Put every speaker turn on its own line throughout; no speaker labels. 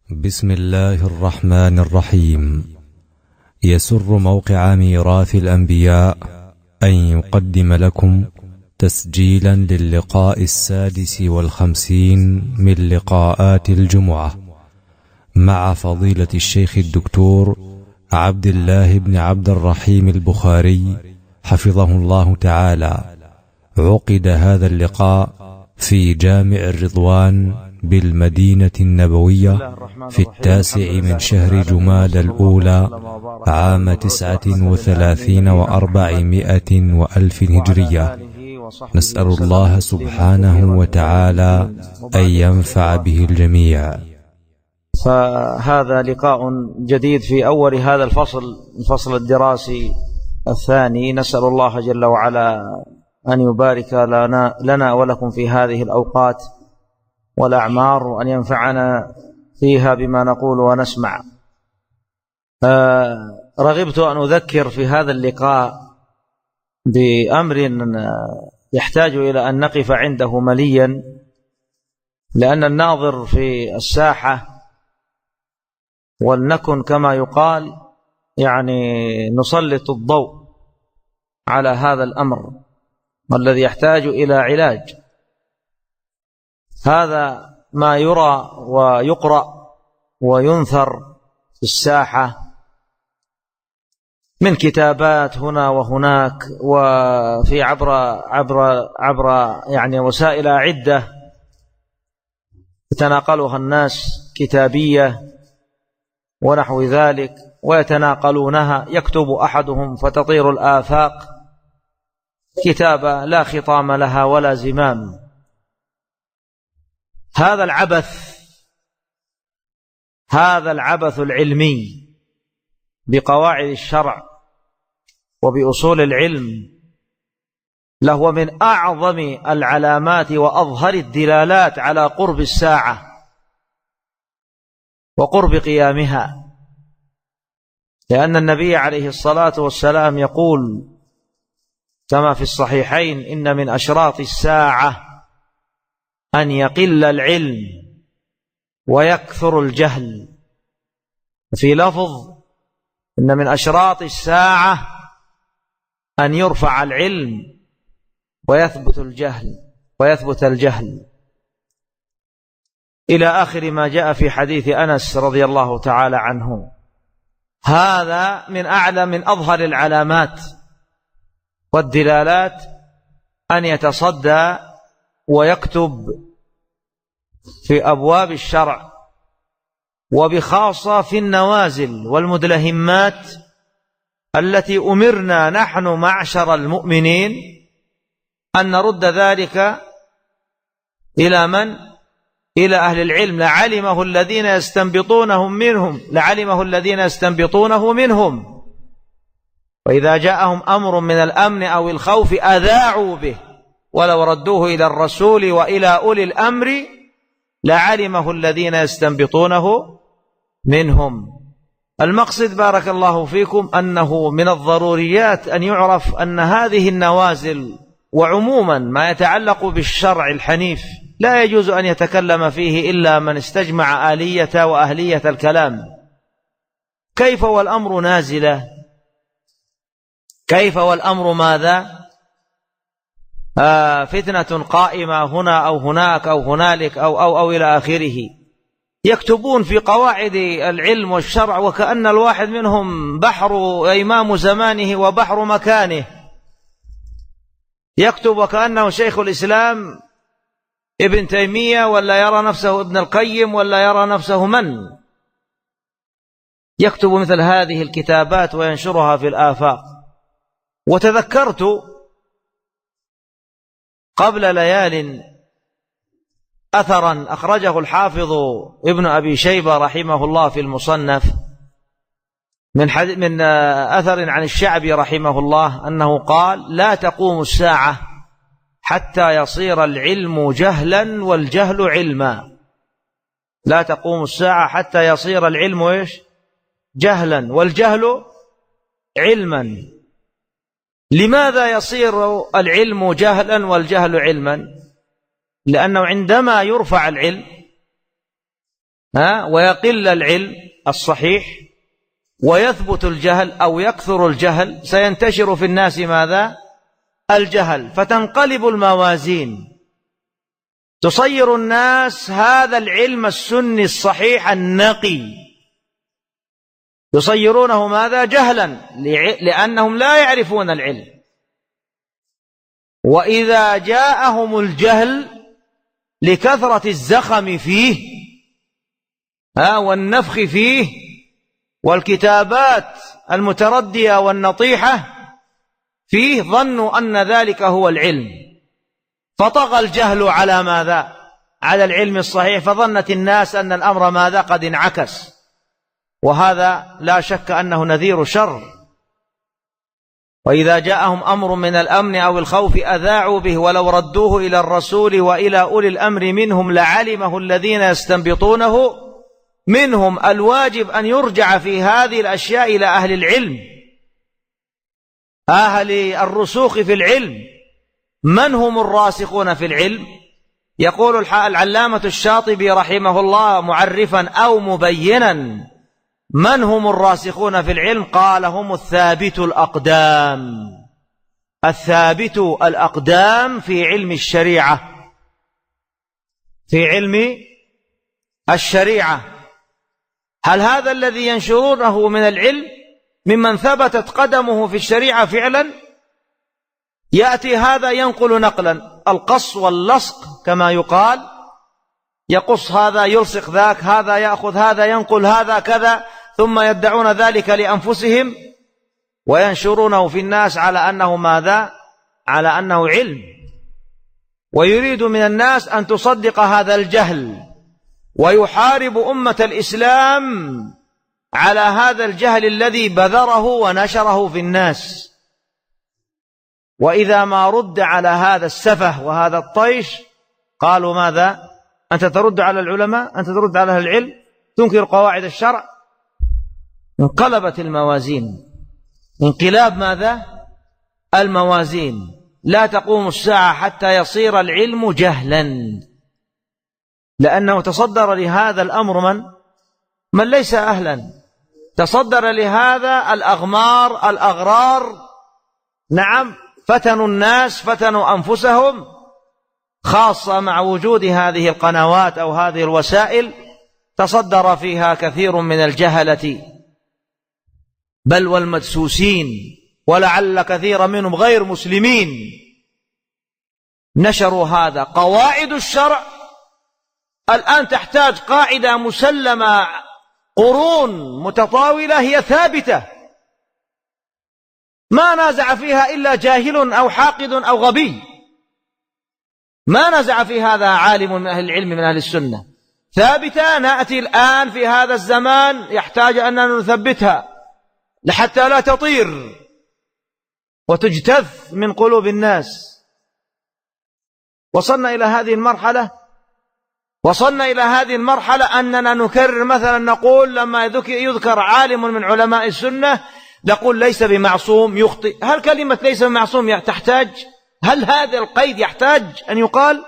بسم الله الرحمن الرحيم. يسر موقع ميراث الأنبياء أن يقدم لكم تسجيلا للقاء 56 من لقاءات الجمعة مع فضيلة الشيخ الدكتور عبد الله بن عبد الرحيم البخاري حفظه الله تعالى. عقد هذا اللقاء في جامع الرضوان بالمدينة النبوية في 9 من شهر جمادى الأولى عام 39 و400 وألف هجرية. نسأل الله سبحانه وتعالى أن ينفع به الجميع.
فهذا لقاء جديد في أول هذا الفصل الدراسي الثاني. نسأل الله جل وعلا أن يبارك لنا ولكم في هذه الأوقات والأعمار، وأن ينفعنا فيها بما نقول ونسمع. رغبت أن أذكر في هذا اللقاء بأمر يحتاج إلى أن نقف عنده مليا، لأن الناظر في الساحة ولنكن كما يقال نسلط الضوء على هذا الأمر والذي يحتاج إلى علاج. هذا ما يرى ويقرأ وينثر في الساحة من كتابات هنا وهناك، وفي عبر وسائل عدة يتناقلها الناس، كتابية ونحو ذلك، ويتناقلونها. يكتب أحدهم فتطير الآفاق كتابة لا خطام لها ولا زمام. هذا العبث العلمي بقواعد الشرع وبأصول العلم لهو من أعظم العلامات وأظهر الدلالات على قرب الساعة وقرب قيامها، لأن النبي عليه الصلاة والسلام يقول كما في الصحيحين: إن من أشراط الساعة أن يقل العلم ويكثر الجهل. في لفظ: إن من أشراط الساعة أن يرفع العلم ويثبت الجهل إلى آخر ما جاء في حديث أنس رضي الله تعالى عنه. هذا من أظهر العلامات والدلالات أن يتصدى ويكتب في أبواب الشرع، وبخاصة في النوازل والمدلهمات التي أمرنا نحن معشر المؤمنين أن نرد ذلك إلى من؟ إلى أهل العلم. لعلمه الذين يستنبطونه منهم، وإذا جاءهم أمر من الأمن أو الخوف أذاعوا به، ولو ردوه إلى الرسول وإلى أولي الأمر لعلمه الذين يستنبطونه منهم. المقصد بارك الله فيكم أنه من الضروريات أن يعرف أن هذه النوازل وعموما ما يتعلق بالشرع الحنيف لا يجوز أن يتكلم فيه إلا من استجمع آلية وأهلية الكلام. كيف والأمر نازلة؟ كيف والأمر ماذا؟ فتنة قائمة هنا أو هناك أو هنالك أو إلى آخره. يكتبون في قواعد العلم والشرع وكأن الواحد منهم بحر إمام زمانه وبحر مكانه. يكتب وكأنه شيخ الإسلام ابن تيمية، ولا يرى نفسه ابن القيم، ولا يرى نفسه من. يكتب مثل هذه الكتابات وينشرها في الآفاق. وتذكرت قبل ليال أثرا أخرجه الحافظ ابن أبي شيبة رحمه الله في المصنف من أثر عن الشعبي رحمه الله أنه قال: لا تقوم الساعة حتى يصير العلم جهلا والجهل علما. لا تقوم الساعة حتى يصير العلم جهلا والجهل علما. لماذا يصير العلم جهلا والجهل علما؟ لأنه عندما يرفع العلم ويقل العلم الصحيح ويثبت الجهل أو يكثر الجهل، سينتشر في الناس ماذا؟ الجهل، فتنقلب الموازين، تصير الناس هذا العلم السني الصحيح النقي يصيرونه ماذا؟ جهلا، لأنهم لا يعرفون العلم. وإذا جاءهم الجهل لكثرة الزخم فيه والنفخ فيه والكتابات المتردية والنطيحة فيه، ظنوا أن ذلك هو العلم، فطغى الجهل على ماذا؟ على العلم الصحيح، فظنت الناس أن الأمر ماذا؟ قد انعكس، وهذا لا شك أنه نذير شر. وإذا جاءهم أمر من الأمن أو الخوف أذاعوا به ولو ردوه إلى الرسول وإلى أولي الأمر منهم لعلمه الذين يستنبطونه منهم. الواجب أن يرجع في هذه الأشياء إلى أهل العلم، أهل الرسوخ في العلم. من هم الراسخون في العلم؟ يقول العلامة الشاطبي رحمه الله معرفا أو مبينا من هم الراسخون في العلم، قال هم الثابت الأقدام، الثابت الأقدام في علم الشريعة، في علم الشريعة. هل هذا الذي ينشرونه من العلم ممن ثبتت قدمه في الشريعة فعلا؟ يأتي هذا ينقل نقلا، القص واللصق كما يقال، يقص هذا يلصق ذاك، هذا يأخذ هذا ينقل هذا كذا، ثم يدعون ذلك لأنفسهم وينشرونه في الناس على أنه ماذا؟ على أنه علم، ويريد من الناس أن تصدق هذا الجهل، ويحارب أمة الإسلام على هذا الجهل الذي بذره ونشره في الناس. وإذا ما رد على هذا السفه وهذا الطيش قالوا ماذا؟ أنت ترد على العلماء؟ أنت ترد على أهل العلم؟ تنكر قواعد الشرع؟ انقلبت الموازين، انقلاب ماذا؟ الموازين. لا تقوم الساعة حتى يصير العلم جهلا، لأنه تصدر لهذا الأمر من ليس أهلا، تصدر لهذا الأغمار الأغرار. نعم، فتنوا الناس، فتنوا أنفسهم، خاصة مع وجود هذه القنوات أو هذه الوسائل، تصدر فيها كثير من الجهلة بل والمدسوسين، ولعل كثير منهم غير مسلمين، نشروا هذا. قواعد الشرع الآن تحتاج قاعدة مسلمة قرون متطاولة هي ثابتة، ما نازع فيها إلا جاهل أو حاقد أو غبي، ما نزع في هذا عالم من أهل العلم من أهل السنة، ثابتة. نأتي الآن في هذا الزمان يحتاج أننا نثبتها لحتى لا تطير وتجتث من قلوب الناس. وصلنا إلى هذه المرحلة أننا نكرر مثلا، نقول لما يذكر عالم من علماء السنة نقول ليس بمعصوم، يخطئ. هل كلمة ليس بمعصوم تحتاج؟ هل هذا القيد يحتاج أن يقال؟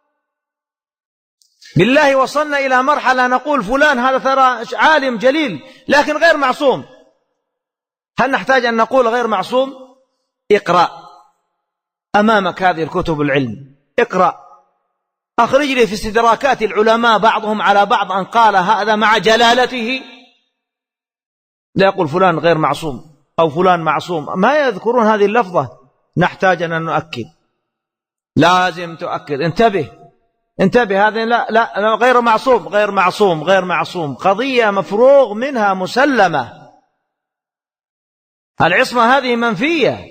بالله وصلنا إلى مرحلة نقول فلان هذا ترى عالم جليل لكن غير معصوم، هل نحتاج أن نقول غير معصوم؟ اقرأ أمامك هذه الكتب العلم، اقرأ، أخرج لي في استدراكات العلماء بعضهم على بعض أن قال هذا مع جلالته، لا يقول فلان غير معصوم أو فلان معصوم، ما يذكرون هذه اللفظة. نحتاج أن نؤكد، لازم تؤكد، انتبه هذه لا غير معصوم، قضية مفروغ منها مسلمة، العصمة هذه منفية،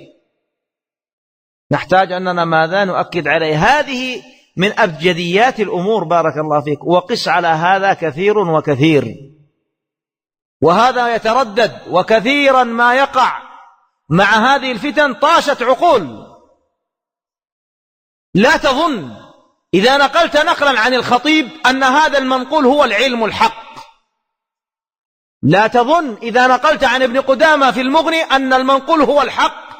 نحتاج أننا ماذا؟ نؤكد عليه. هذه من أبجديات الأمور بارك الله فيك. وقس على هذا كثير وكثير، وهذا يتردد، وكثيرا ما يقع مع هذه الفتن طاشت عقول. لا تظن إذا نقلت نقلا عن الخطيب أن هذا المنقول هو العلم الحق، لا تظن إذا نقلت عن ابن قدامة في المغني أن المنقول هو الحق،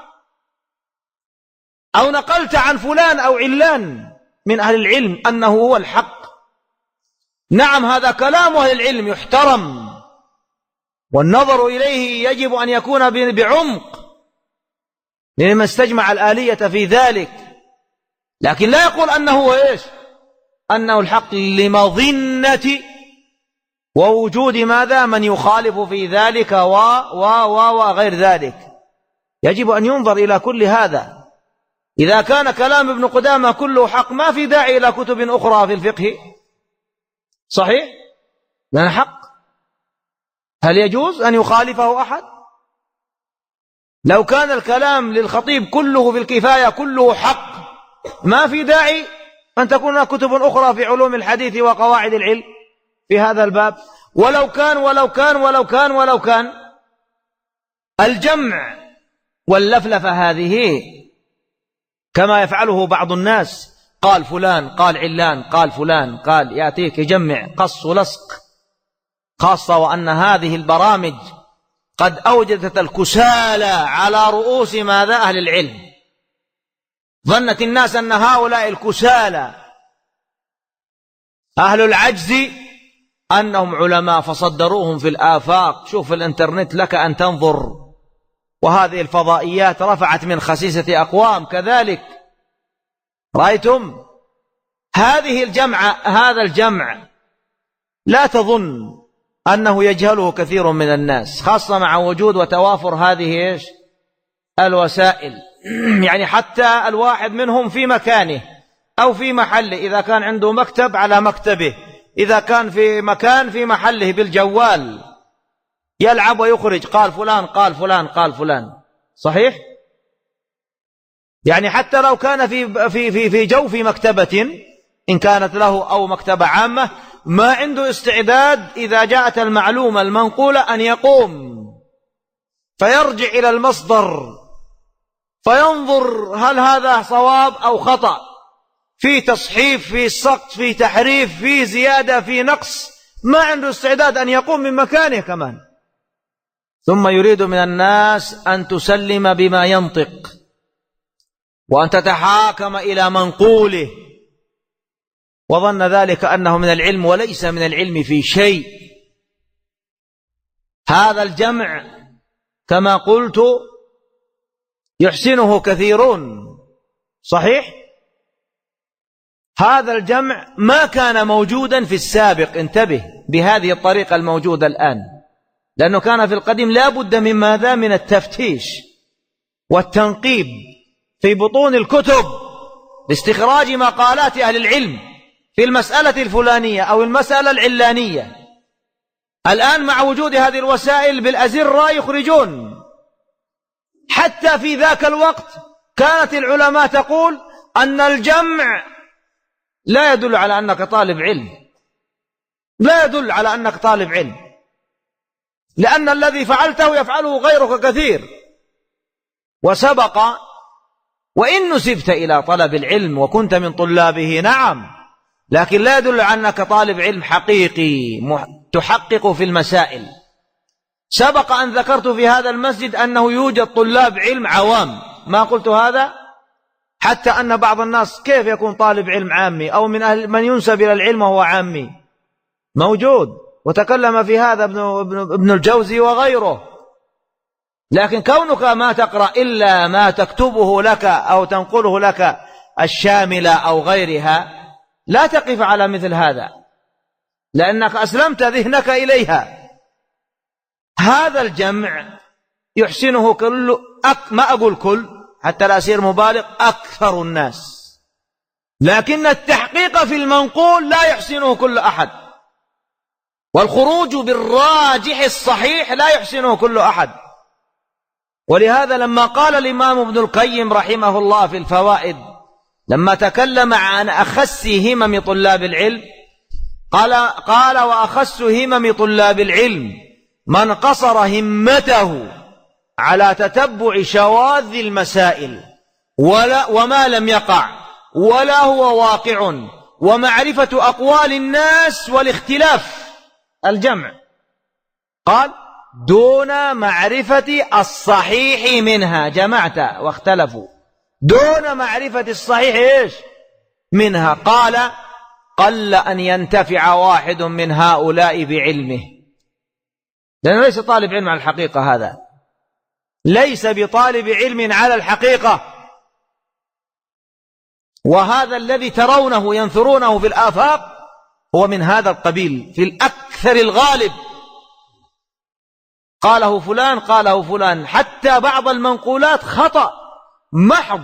أو نقلت عن فلان أو علان من أهل العلم أنه هو الحق. نعم هذا كلام أهل العلم يحترم، والنظر إليه يجب أن يكون بعمق لمن استجمع الآلية في ذلك، لكن لا يقول أنه إيش؟ أنه الحق لمظنة ووجود ماذا؟ من يخالف في ذلك وغير ذلك. يجب أن ينظر إلى كل هذا. إذا كان كلام ابن قدامة كله حق ما في داعي إلى كتب أخرى في الفقه، صحيح؟ لأن حق. هل يجوز أن يخالفه أحد؟ لو كان الكلام للخطيب كله في الكفاية كله حق ما في داعي أن تكون كتب أخرى في علوم الحديث وقواعد العلم في هذا الباب. ولو كان الجمع واللفلفة هذه كما يفعله بعض الناس، قال فلان قال علان قال فلان قال، يأتيك يجمع قص ولصق، خاصة وأن هذه البرامج قد أوجدت الكسالى على رؤوس ماذا؟ أهل العلم. ظنت الناس أن هؤلاء الكسالى أهل العجز أنهم علماء فصدروهم في الآفاق. شوف الإنترنت لك أن تنظر، وهذه الفضائيات رفعت من خسيسة أقوام كذلك. رأيتم هذا الجمع لا تظن أنه يجهله كثير من الناس، خاصة مع وجود وتوافر هذه الوسائل. يعني حتى الواحد منهم في مكانه أو في محله، إذا كان عنده مكتب على مكتبه، إذا كان في مكان في محله بالجوال يلعب ويخرج قال فلان قال فلان قال فلان، صحيح؟ يعني حتى لو كان في جوف مكتبة إن كانت له أو مكتبة عامة، ما عنده استعداد إذا جاءت المعلومة المنقولة أن يقوم فيرجع إلى المصدر فينظر هل هذا صواب أو خطأ، في تصحيف في سقط في تحريف في زيادة في نقص، ما عنده استعداد أن يقوم من مكانه كمان، ثم يريد من الناس أن تسلم بما ينطق وأن تتحاكم إلى منقوله، وظن ذلك أنه من العلم وليس من العلم في شيء. هذا الجمع كما قلت يحسنه كثيرون، صحيح؟ هذا الجمع ما كان موجودا في السابق، انتبه بهذه الطريقة الموجودة الآن، لأنه كان في القديم لا بد من ماذا؟ من التفتيش والتنقيب في بطون الكتب لاستخراج مقالات أهل العلم في المسألة الفلانية أو المسألة العلانية. الآن مع وجود هذه الوسائل بالأزرة يخرجون. حتى في ذاك الوقت كانت العلماء تقول أن الجمع لا يدل على أنك طالب علم، لا يدل على أنك طالب علم، لأن الذي فعلته يفعله غيرك كثير. وسبق وإن نسبت إلى طلب العلم وكنت من طلابه نعم، لكن لا يدل على أنك طالب علم حقيقي تحقق في المسائل. سبق أن ذكرت في هذا المسجد أنه يوجد طلاب علم عوام، ما قلت هذا؟ حتى أن بعض الناس كيف يكون طالب علم عامي أو من أهل من ينسب إلى العلم وهو عامي، موجود، وتكلم في هذا ابن الجوزي وغيره. لكن كونك ما تقرأ إلا ما تكتبه لك أو تنقله لك الشاملة أو غيرها لا تقف على مثل هذا، لأنك أسلمت ذهنك إليها. هذا الجمع يحسنه كل ما أقول كل حتى لا أصير مبالغ، أكثر الناس، لكن التحقيق في المنقول لا يحسنه كل أحد، والخروج بالراجح الصحيح لا يحسنه كل أحد. ولهذا لما قال الإمام ابن القيم رحمه الله في الفوائد لما تكلم عن أخس همم طلاب العلم قال وأخس همم طلاب العلم من قصر همته على تتبع شواذ المسائل وما لم يقع ولا هو واقع، ومعرفة أقوال الناس والاختلاف الجمع، قال دون معرفة الصحيح منها، جمعت واختلفوا دون معرفة الصحيح إيش منها. قل أن ينتفع واحد من هؤلاء بعلمه، لأنه ليس طالب علم على الحقيقة، هذا ليس بطالب علم على الحقيقة. وهذا الذي ترونه ينثرونه في الآفاق هو من هذا القبيل في الأكثر الغالب. قاله فلان قاله فلان، حتى بعض المنقولات خطأ محض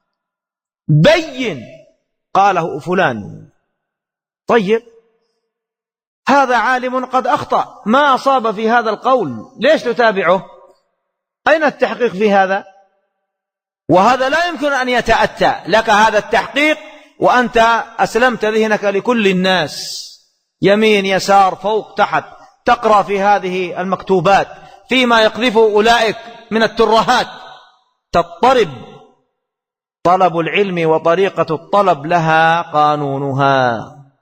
بين قاله فلان. طيب، هذا عالم قد أخطأ، ما أصاب في هذا القول، ليش تتابعه؟ أين التحقيق في هذا؟ وهذا لا يمكن أن يتأتى لك هذا التحقيق وأنت أسلمت ذهنك لكل الناس، يمين يسار فوق تحت، تقرأ في هذه المكتوبات فيما يقذفه أولئك من الترهات، تضطرب. طلب العلم وطريقة الطلب لها قانونها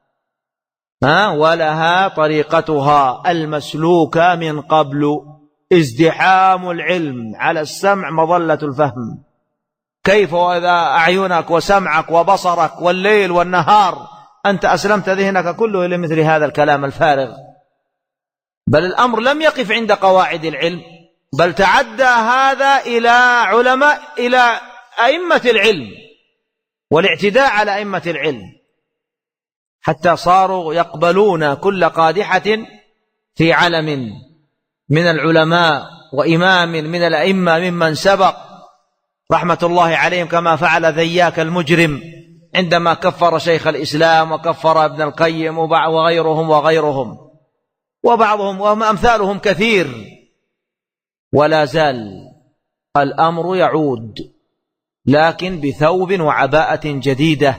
ولها طريقتها المسلوكة من قبل. ازدحام العلم على السمع مظلة الفهم. كيف وإذا أعينك وسمعك وبصرك والليل والنهار أنت أسلمت ذهنك كله لمثل هذا الكلام الفارغ؟ بل الأمر لم يقف عند قواعد العلم، بل تعدى هذا إلى علماء، إلى أئمة العلم والاعتداء على أئمة العلم، حتى صاروا يقبلون كل قادحة في علم من العلماء وإمام من الأئمة ممن سبق رحمة الله عليهم، كما فعل ذياك المجرم عندما كفر شيخ الإسلام وكفر ابن القيم وغيرهم وبعضهم وأمثالهم كثير. ولا زال الأمر يعود، لكن بثوب وعباءة جديدة.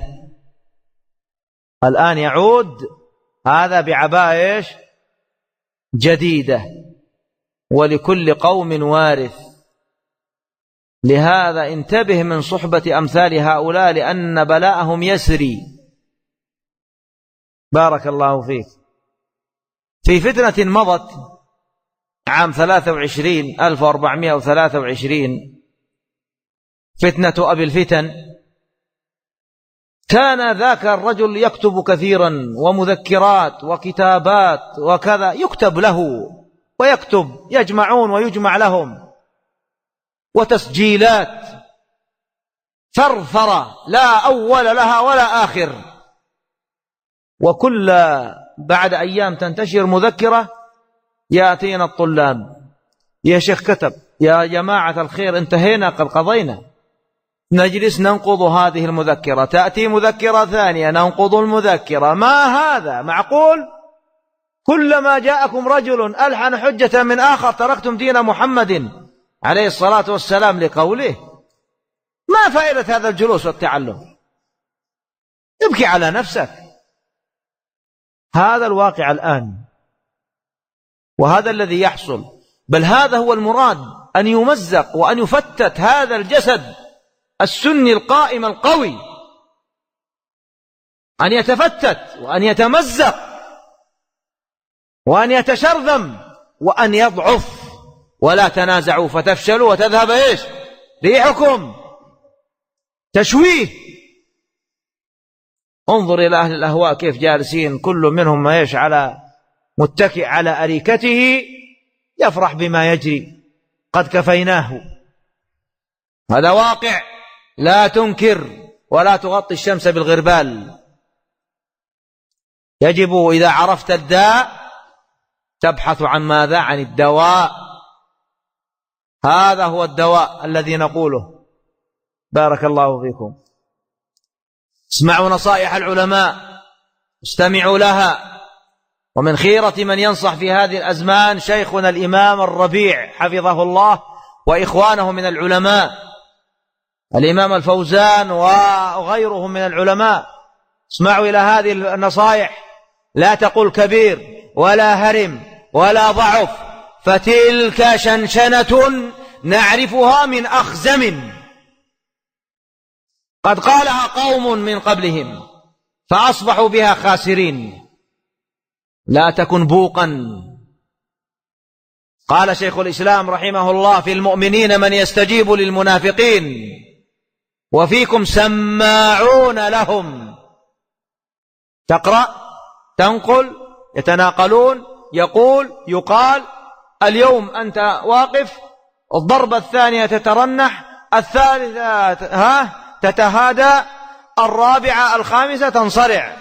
الآن يعود هذا بعباءة جديدة، ولكل قوم وارث. لهذا انتبه من صحبة أمثال هؤلاء، لأن بلاءهم يسري. بارك الله فيك. في فتنة مضت عام 1423 فتنة أبي الفتن، كان ذاك الرجل يكتب كثيرا ومذكرات وكتابات وكذا، يكتب له ويكتب، يجمعون ويجمع لهم، وتسجيلات ثرثرة لا أول لها ولا آخر. وكل بعد أيام تنتشر مذكرة، يأتينا الطلاب: يا شيخ كتب، يا جماعة الخير انتهينا قد قضينا. نجلس ننقض هذه المذكرة، تأتي مذكرة ثانية ننقض المذكرة. ما هذا معقول؟ كلما جاءكم رجل ألحن حجة من آخر تركتم دين محمد عليه الصلاة والسلام لقوله. ما فائدة هذا الجلوس والتعلم؟ ابكي على نفسك. هذا الواقع الآن، وهذا الذي يحصل. بل هذا هو المراد، أن يمزق وأن يفتت هذا الجسد السني القائم القوي، أن يتفتت وأن يتمزق وأن يتشرذم وأن يضعف. ولا تنازعوا فتفشلوا وتذهب ريحكم. تشويه. انظر إلى أهل الأهواء كيف جالسين، كل منهم على متكئ على أريكته يفرح بما يجري، قد كفيناه. هذا واقع، لا تنكر ولا تغطي الشمس بالغربال. يجب إذا عرفت الداء تبحث عن ماذا؟ عن الدواء. هذا هو الدواء الذي نقوله. بارك الله فيكم. اسمعوا نصائح العلماء، استمعوا لها. ومن خيرة من ينصح في هذه الأزمان شيخنا الإمام الربيع حفظه الله وإخوانه من العلماء، الإمام الفوزان وغيرهم من العلماء. اسمعوا إلى هذه النصائح. لا تقل كبير ولا هرم ولا ضعف، فتلك شنشنة نعرفها من أخزم قد قالها قوم من قبلهم فأصبحوا بها خاسرين. لا تكن بوقا. قال شيخ الإسلام رحمه الله: في المؤمنين من يستجيب للمنافقين وفيكم سماعون لهم. تقرأ، تنقل، يتناقلون، يقول، يقال. اليوم أنت واقف، الضربة الثانية تترنح، الثالثة تتهادى، الرابعة الخامسة تنصرع.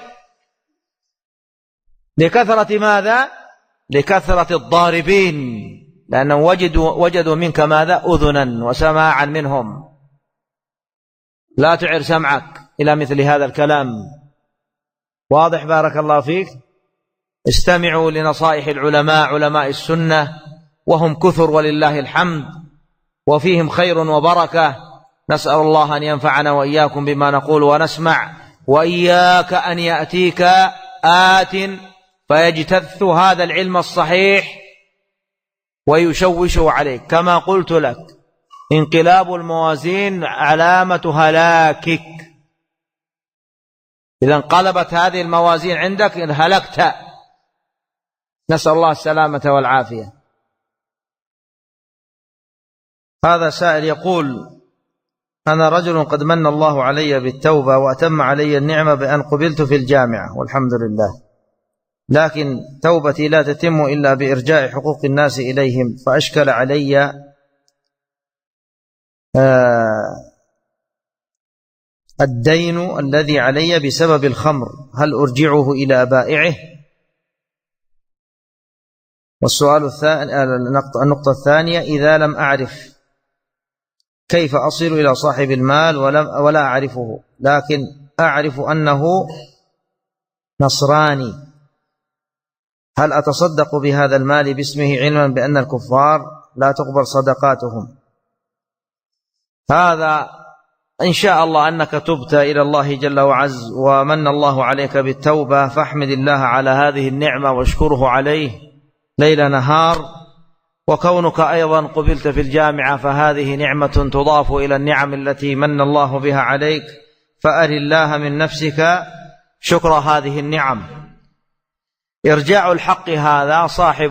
لكثرة ماذا؟ لكثرة الضاربين، لأنهم وجدوا منك ماذا؟ أذنا وسماعا منهم. لا تعر سمعك إلى مثل هذا الكلام. واضح؟ بارك الله فيك. استمعوا لنصائح العلماء، علماء السنة، وهم كثر ولله الحمد، وفيهم خير وبركة. نسأل الله أن ينفعنا وإياكم بما نقول ونسمع. وإياك أن يأتيك آت فيجتث هذا العلم الصحيح ويشوشه عليك. كما قلت لك، انقلاب الموازين علامة هلاكك. إذا انقلبت هذه الموازين عندك هلكت. نسأل الله السلامة والعافية. هذا سائل يقول: أنا رجل قد من الله علي بالتوبة وأتم علي النعمة بأن قبلت في الجامعة والحمد لله، لكن توبتي لا تتم إلا بإرجاع حقوق الناس إليهم، فأشكل علي الدين الذي علي بسبب الخمر، هل أرجعه إلى بائعه؟ والسؤال الثاني، النقطة الثانية: إذا لم أعرف كيف أصل إلى صاحب المال ولا أعرفه، لكن أعرف أنه نصراني، هل أتصدق بهذا المال باسمه علما بأن الكفار لا تقبل صدقاتهم؟ هذا إن شاء الله أنك تبت إلى الله جل وعز ومن الله عليك بالتوبة، فاحمد الله على هذه النعمة واشكره عليه ليل نهار. وكونك أيضا قبلت في الجامعة فهذه نعمة تضاف إلى النعم التي من الله بها عليك، فأر الله من نفسك شكر هذه النعم. إرجاع الحق هذا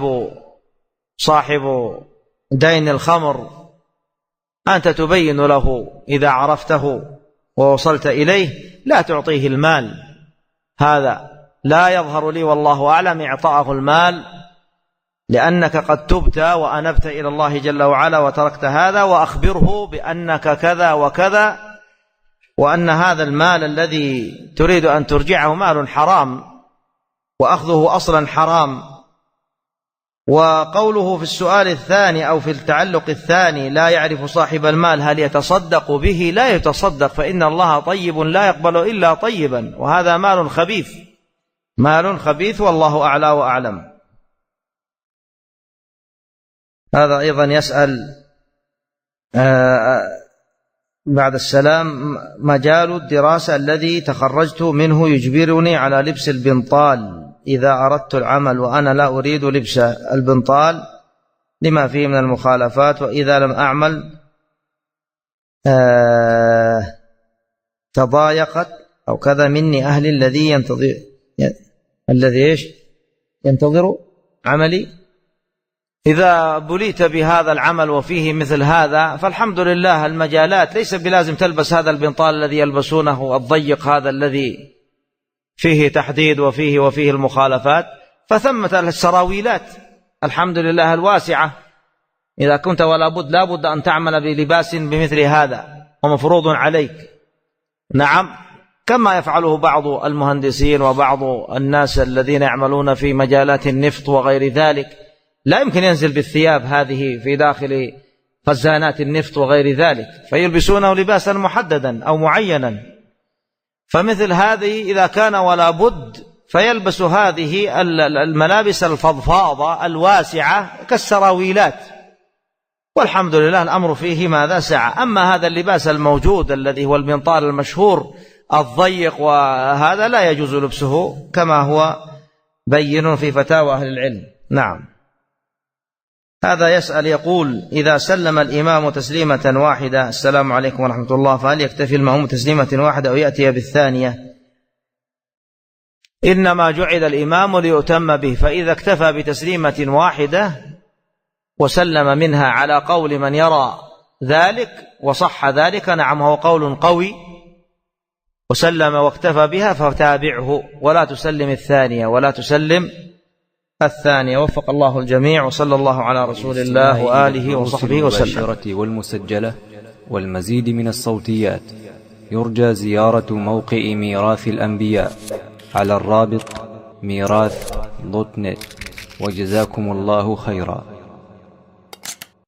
صاحب دين الخمر، أنت تبين له إذا عرفته ووصلت إليه، لا تعطيه المال. هذا لا يظهر لي والله أعلم إعطاءه المال، لأنك قد تبت وأنبت إلى الله جل وعلا وتركت هذا، وأخبره بأنك كذا وكذا، وأن هذا المال الذي تريد أن ترجعه مال حرام، وأخذه أصلا حرام. وقوله في السؤال الثاني أو في التعلق الثاني: لا يعرف صاحب المال هل يتصدق به؟ لا يتصدق، فإن الله طيب لا يقبل إلا طيبا، وهذا مال خبيث، مال خبيث، والله أعلى وأعلم. هذا أيضا يسأل بعد السلام: مجال الدراسة الذي تخرجت منه يجبرني على لبس البنطال إذا أردت العمل، وأنا لا أريد لبس البنطال لما فيه من المخالفات، وإذا لم أعمل تضايقت أو كذا مني أهلي الذي ينتظر عملي. إذا بليت بهذا العمل وفيه مثل هذا فالحمد لله. المجالات ليس بلازم تلبس هذا البنطال الذي يلبسونه الضيق هذا الذي فيه تحديد وفيه المخالفات، فثمة السراويلات الحمد لله الواسعة. إذا كنت ولا بد لا بد أن تعمل بلباس بمثل هذا ومفروض عليك. نعم، كما يفعله بعض المهندسين وبعض الناس الذين يعملون في مجالات النفط وغير ذلك، لا يمكن ينزل بالثياب هذه في داخل خزانات النفط وغير ذلك، فيلبسونه لباسا محددا أو معينا. فمثل هذه إذا كان ولا بد فيلبس هذه الملابس الفضفاضة الواسعة كالسراويلات، والحمد لله الأمر فيه ماذا سعة. أما هذا اللباس الموجود الذي هو البنطال المشهور الضيق، وهذا لا يجوز لبسه كما هو بين في فتاوى أهل العلم. نعم. هذا يسأل يقول: إذا سلم الإمام تسليمة واحدة، السلام عليكم ورحمة الله، فهل يكتفي المأموم تسليمة واحدة أو يأتي بالثانية؟ إنما جعل الإمام ليؤتم به، فإذا اكتفى بتسليمة واحدة وسلم منها على قول من يرى ذلك وصح ذلك، نعم هو قول قوي، وسلم واكتفى بها فتابعه، ولا تسلم الثانية ولا تسلم الثانية. وفق الله الجميع، وصلى الله على رسول الله وآله وصحبه وسلم.
والمسجلة والمزيد من الصوتيات يرجى زيارة موقع ميراث الأنبياء على الرابط ميراث.net. وجزاكم الله خيرا.